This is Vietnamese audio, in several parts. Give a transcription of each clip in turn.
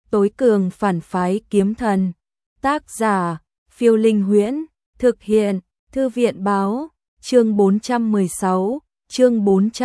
Tối cường phản phái kiếm thần. Tác giả, Phiêu Linh Huyễn. Thực hiện, Thư viện báo. Chương 416, chương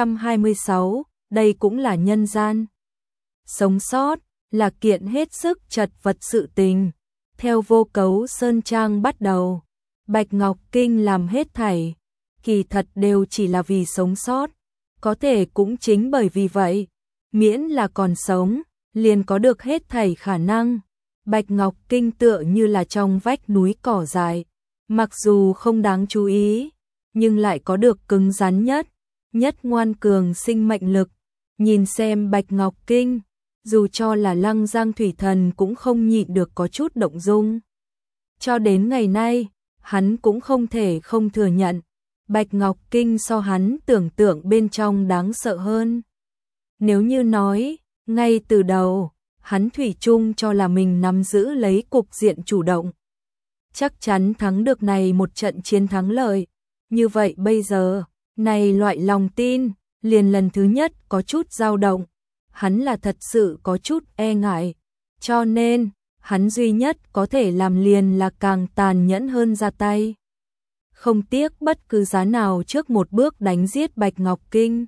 426, đây cũng là nhân gian. Sống sót, là kiện hết sức chật vật sự tình. Theo Vô Cấu Sơn Trang bắt đầu, Bạch Ngọc Kinh làm hết thảy, kỳ thật đều chỉ là vì sống sót. Có thể cũng chính bởi vì vậy, miễn là còn sống, liền có được hết thảy khả năng. Bạch Ngọc Kinh tựa như là trong vách núi cỏ dại, mặc dù không đáng chú ý, nhưng lại có được cứng rắn nhất ngoan cường sinh mệnh lực. Nhìn xem Bạch Ngọc Kinh, dù cho là Lăng Giang Thủy Thần cũng không nhịn được có chút động dung. Cho đến ngày nay, hắn cũng không thể không thừa nhận, Bạch Ngọc Kinh so hắn tưởng tượng bên trong đáng sợ hơn. Nếu như nói, ngay từ đầu, hắn thủy chung cho là mình nắm giữ lấy cục diện chủ động, chắc chắn thắng được này một trận chiến thắng lợi. Như vậy bây giờ, này loại lòng tin, liền lần thứ nhất có chút dao động, hắn là thật sự có chút e ngại, cho nên, hắn duy nhất có thể làm liền là càng tàn nhẫn hơn ra tay. Không tiếc bất cứ giá nào trước một bước đánh giết Bạch Ngọc Kinh.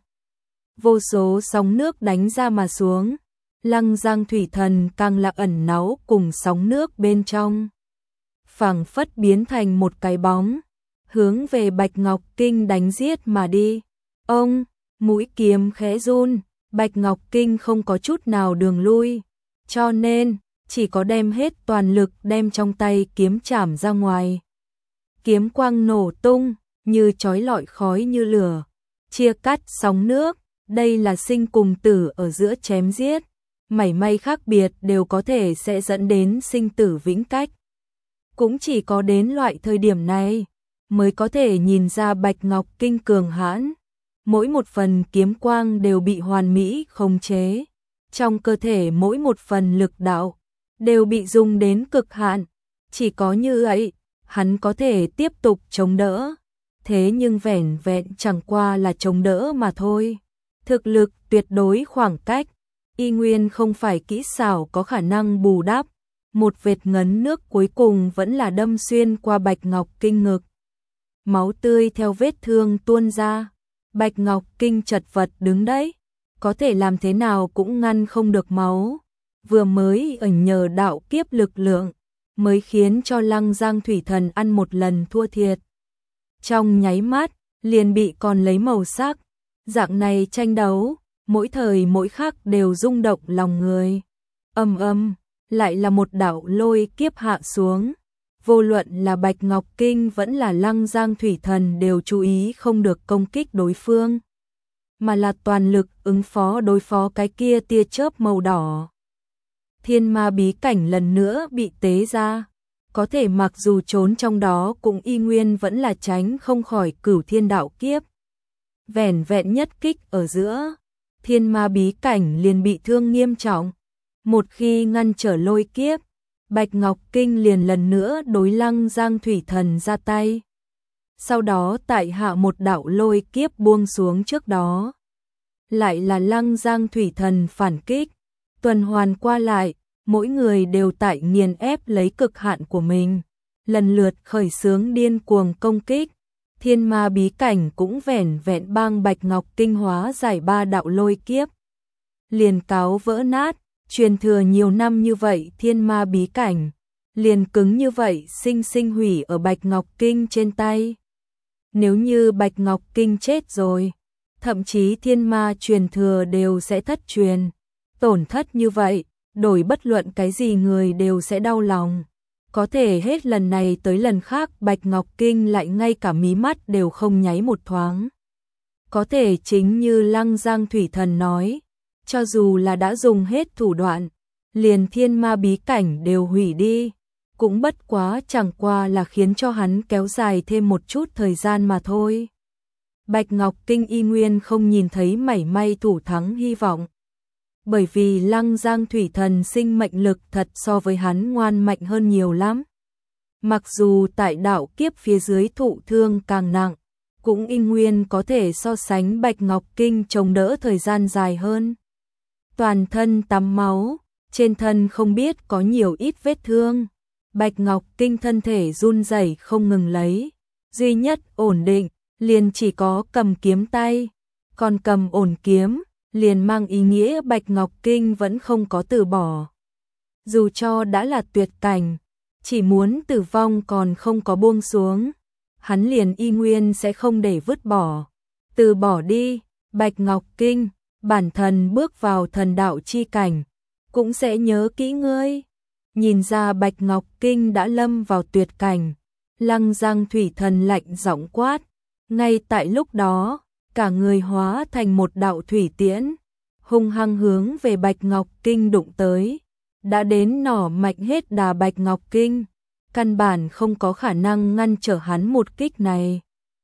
Vô số sóng nước đánh ra mà xuống, Lăng Giang Thủy Thần càng là ẩn náu cùng sóng nước bên trong. Phảng phất biến thành một cái bóng, hướng về Bạch Ngọc Kinh đánh giết mà đi. Ông, mũi kiếm khẽ run, Bạch Ngọc Kinh không có chút nào đường lui, cho nên, chỉ có đem hết toàn lực đem trong tay kiếm chảm ra ngoài. Kiếm quang nổ tung, như chói lọi khói như lửa, chia cắt sóng nước, đây là sinh cùng tử ở giữa chém giết, mảy may khác biệt đều có thể sẽ dẫn đến sinh tử vĩnh cách. Cũng chỉ có đến loại thời điểm này, mới có thể nhìn ra Bạch Ngọc Kinh cường hãn, mỗi một phần kiếm quang đều bị hoàn mỹ khống chế, trong cơ thể mỗi một phần lực đạo đều bị dùng đến cực hạn, chỉ có như vậy, hắn có thể tiếp tục chống đỡ, thế nhưng vẻn vẹn chẳng qua là chống đỡ mà thôi. Thực lực tuyệt đối khoảng cách, y nguyên không phải kỹ xảo có khả năng bù đắp, một vệt ngấn nước cuối cùng vẫn là đâm xuyên qua Bạch Ngọc Kinh ngực. Máu tươi theo vết thương tuôn ra, Bạch Ngọc Kinh chật vật đứng đấy, có thể làm thế nào cũng ngăn không được máu, vừa mới ẩn nhờ đạo kiếp lực lượng, mới khiến cho Lăng Giang Thủy Thần ăn một lần thua thiệt. Trong nháy mắt, liền bị còn lấy màu sắc, dạng này tranh đấu, mỗi thời mỗi khắc đều rung động lòng người. Lại là một đạo lôi kiếp hạ xuống. Vô luận là Bạch Ngọc Kinh vẫn là Lăng Giang Thủy Thần đều chú ý không được công kích đối phương, mà là toàn lực ứng phó đối phó cái kia tia chớp màu đỏ. Thiên ma bí cảnh lần nữa bị tế ra, có thể mặc dù trốn trong đó cũng y nguyên vẫn là tránh không khỏi cửu thiên đạo kiếp. Vẻn vẹn nhất kích ở giữa, thiên ma bí cảnh liền bị thương nghiêm trọng. Một khi ngăn trở lôi kiếp, Bạch Ngọc Kinh liền lần nữa đối Lăng Giang Thủy Thần ra tay. Sau đó tại hạ một đạo lôi kiếp buông xuống trước đó, lại là Lăng Giang Thủy Thần phản kích, tuần hoàn qua lại, mỗi người đều tại nghiền ép lấy cực hạn của mình, lần lượt khởi xướng điên cuồng công kích. Thiên ma bí cảnh cũng vẻn vẹn bang Bạch Ngọc Kinh hóa giải 3 đạo lôi kiếp, liền cáo vỡ nát. Truyền thừa nhiều năm như vậy thiên ma bí cảnh, liền cứng như vậy sinh sinh hủy ở Bạch Ngọc Kinh trên tay. Nếu như Bạch Ngọc Kinh chết rồi, thậm chí thiên ma truyền thừa đều sẽ thất truyền. Tổn thất như vậy, đổi bất luận cái gì người đều sẽ đau lòng. Có thể hết lần này tới lần khác Bạch Ngọc Kinh lại ngay cả mí mắt đều không nháy một thoáng. Có thể chính như Lăng Giang Thủy Thần nói, cho dù là đã dùng hết thủ đoạn, liền thiên ma bí cảnh đều hủy đi, cũng bất quá chẳng qua là khiến cho hắn kéo dài thêm một chút thời gian mà thôi. Bạch Ngọc Kinh y nguyên không nhìn thấy mảy may thủ thắng hy vọng, bởi vì Lăng Giang Thủy Thần sinh mệnh lực thật so với hắn ngoan mạnh hơn nhiều lắm. Mặc dù tại đạo kiếp phía dưới thụ thương càng nặng, cũng y nguyên có thể so sánh Bạch Ngọc Kinh chống đỡ thời gian dài hơn. Toàn thân tắm máu, trên thân không biết có nhiều ít vết thương. Bạch Ngọc Kinh thân thể run rẩy không ngừng lấy, duy nhất ổn định liền chỉ có cầm kiếm tay, còn cầm ổn kiếm liền mang ý nghĩa Bạch Ngọc Kinh vẫn không có từ bỏ. Dù cho đã là tuyệt cảnh, chỉ muốn tử vong còn không có buông xuống, hắn liền y nguyên sẽ không để vứt bỏ. Từ bỏ đi, Bạch Ngọc Kinh, bản thân bước vào thần đạo chi cảnh, cũng sẽ nhớ kỹ ngươi. Nhìn ra Bạch Ngọc Kinh đã lâm vào tuyệt cảnh, Lăng Giang Thủy Thần lạnh giọng quát. Ngay tại lúc đó, cả người hóa thành một đạo thủy tiễn, hung hăng hướng về Bạch Ngọc Kinh đụng tới. Đã đến nỏ mạnh hết đà Bạch Ngọc Kinh, căn bản không có khả năng ngăn trở hắn một kích này.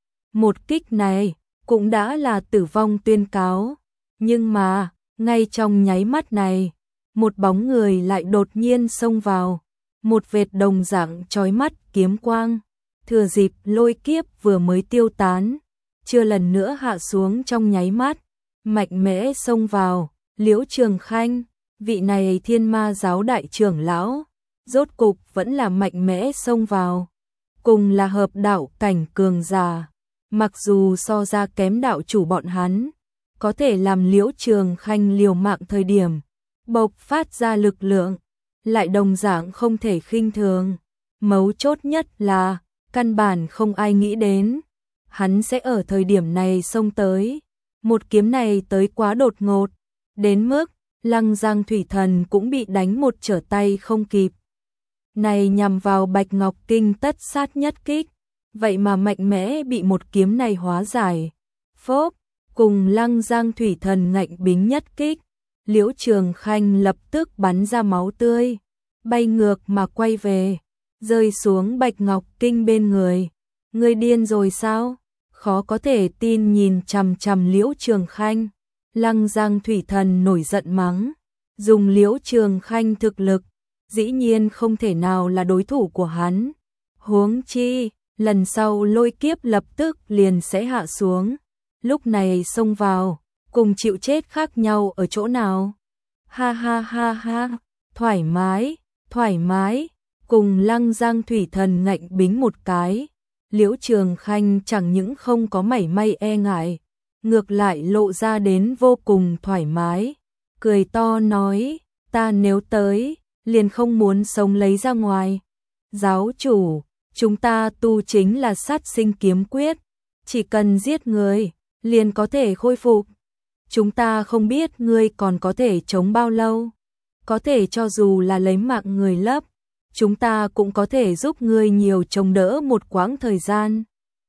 Một kích này cũng đã là tử vong tuyên cáo, nhưng mà, ngay trong nháy mắt này, một bóng người lại đột nhiên xông vào, một vệt đồng dạng chói mắt kiếm quang, thừa dịp lôi kiếp vừa mới tiêu tán, chưa lần nữa hạ xuống trong nháy mắt, mạnh mẽ xông vào. Liễu Trường Khanh, vị này Thiên Ma giáo đại trưởng lão, rốt cục vẫn là mạnh mẽ xông vào, cùng là hợp đạo cảnh cường giả, mặc dù so ra kém đạo chủ bọn hắn, có thể làm Liễu Trường Khanh liều mạng thời điểm bộc phát ra lực lượng, lại đồng dạng không thể khinh thường. Mấu chốt nhất là, căn bản không ai nghĩ đến, hắn sẽ ở thời điểm này xông tới. Một kiếm này tới quá đột ngột, đến mức Lăng Giang Thủy Thần cũng bị đánh một trở tay không kịp. Này nhằm vào Bạch Ngọc Kinh tất sát nhất kích, vậy mà mạnh mẽ bị một kiếm này hóa giải. Phốp, cùng Lăng Giang Thủy Thần ngạnh bính nhất kích, Liễu Trường Khanh lập tức bắn ra máu tươi, bay ngược mà quay về, rơi xuống Bạch Ngọc Kinh bên người. Ngươi điên rồi sao? Khó có thể tin nhìn chằm chằm Liễu Trường Khanh. Lăng Giang Thủy Thần nổi giận mắng, dùng Liễu Trường Khanh thực lực, dĩ nhiên không thể nào là đối thủ của hắn. Huống chi, lần sau lôi kiếp lập tức liền sẽ hạ xuống, lúc này xông vào, cùng chịu chết khác nhau ở chỗ nào? Ha ha ha ha, thoải mái, thoải mái, cùng Lăng Giang Thủy Thần ngạnh bính một cái. Liễu Trường Khanh chẳng những không có mảy may e ngại, ngược lại lộ ra đến vô cùng thoải mái, cười to nói, ta nếu tới, liền không muốn sống lấy ra ngoài. Giáo chủ, chúng ta tu chính là sát sinh kiếm quyết, chỉ cần giết người, liền có thể khôi phục. Chúng ta không biết ngươi còn có thể chống bao lâu, có thể cho dù là lấy mạng người lấp, chúng ta cũng có thể giúp ngươi nhiều chống đỡ một quãng thời gian.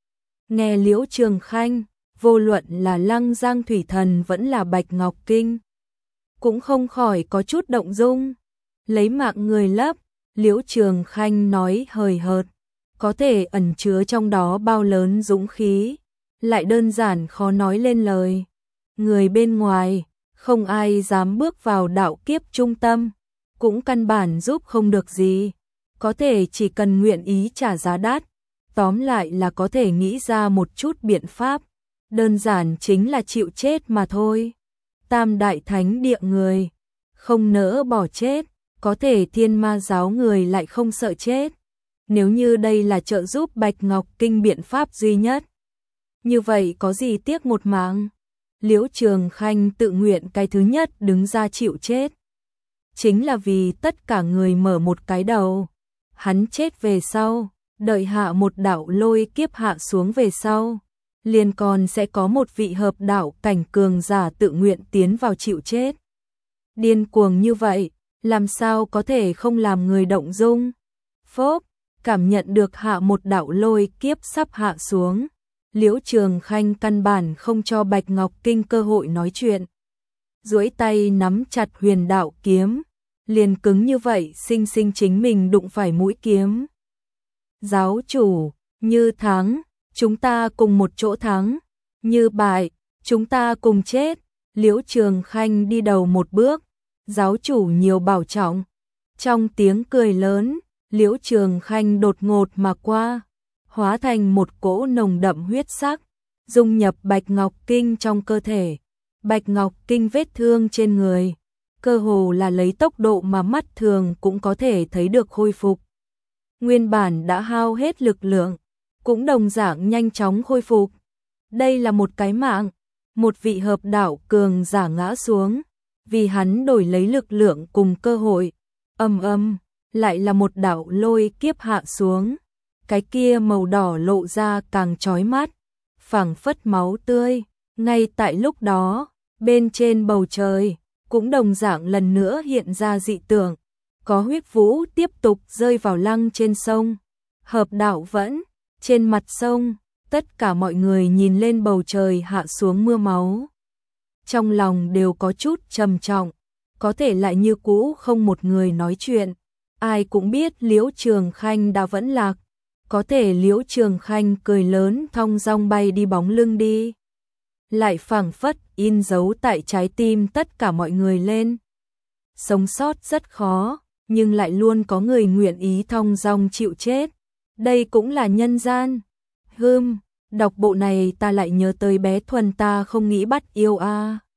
Nghe Liễu Trường Khanh, vô luận là Lăng Giang Thủy Thần vẫn là Bạch Ngọc Kinh, cũng không khỏi có chút động dung. Lấy mạng người lấp, Liễu Trường Khanh nói hời hợt, có thể ẩn chứa trong đó bao lớn dũng khí, lại đơn giản khó nói lên lời. Người bên ngoài, không ai dám bước vào đạo kiếp trung tâm, cũng căn bản giúp không được gì, có thể chỉ cần nguyện ý trả giá đắt, tóm lại là có thể nghĩ ra một chút biện pháp, đơn giản chính là chịu chết mà thôi. Tam đại thánh địa người, không nỡ bỏ chết, có thể Thiên Ma giáo người lại không sợ chết. Nếu như đây là trợ giúp Bạch Ngọc Kinh biện pháp duy nhất, như vậy có gì tiếc một mạng. Liễu Trường Khanh tự nguyện cái thứ nhất đứng ra chịu chết, chính là vì tất cả người mở một cái đầu. Hắn chết về sau, đợi hạ một đạo lôi kiếp hạ xuống về sau, liền còn sẽ có một vị hợp đạo cảnh cường giả tự nguyện tiến vào chịu chết. Điên cuồng như vậy, làm sao có thể không làm người động dung. Phốp, cảm nhận được hạ một đạo lôi kiếp sắp hạ xuống, Liễu Trường Khanh căn bản không cho Bạch Ngọc Kinh cơ hội nói chuyện. Duỗi tay nắm chặt huyền đạo kiếm, liền cứng như vậy sinh sinh chính mình đụng phải mũi kiếm. Giáo chủ, như thắng, chúng ta cùng một chỗ thắng, như bại, chúng ta cùng chết. Liễu Trường Khanh đi đầu một bước, giáo chủ nhiều bảo trọng. Trong tiếng cười lớn, Liễu Trường Khanh đột ngột mà qua, hóa thành một cỗ nồng đậm huyết sắc, dung nhập Bạch Ngọc Kinh trong cơ thể. Bạch Ngọc Kinh vết thương trên người, cơ hồ là lấy tốc độ mà mắt thường cũng có thể thấy được khôi phục. Nguyên bản đã hao hết lực lượng, cũng đồng dạng nhanh chóng khôi phục. Đây là một cái mạng, một vị hợp đạo cường giả ngã xuống, vì hắn đổi lấy lực lượng cùng cơ hội. Lại là một đạo lôi kiếp hạ xuống. Cái kia màu đỏ lộ ra càng chói mắt, phảng phất máu tươi. Ngay tại lúc đó, bên trên bầu trời, cũng đồng dạng lần nữa hiện ra dị tượng. Có huyết vũ tiếp tục rơi vào lăng trên sông. Hợp đạo vẫn, trên mặt sông, tất cả mọi người nhìn lên bầu trời hạ xuống mưa máu. Trong lòng đều có chút trầm trọng, có thể lại như cũ không một người nói chuyện. Ai cũng biết Liễu Trường Khanh đã vẫn lạc, có thể Liễu Trường Khanh cười lớn thong dong bay đi bóng lưng đi. Lại phảng phất in dấu tại trái tim tất cả mọi người lên. Sống sót rất khó, nhưng lại luôn có người nguyện ý thong dong chịu chết. Đây cũng là nhân gian. Đọc bộ này ta lại nhớ tới bé Thuần ta không nghĩ bắt yêu a.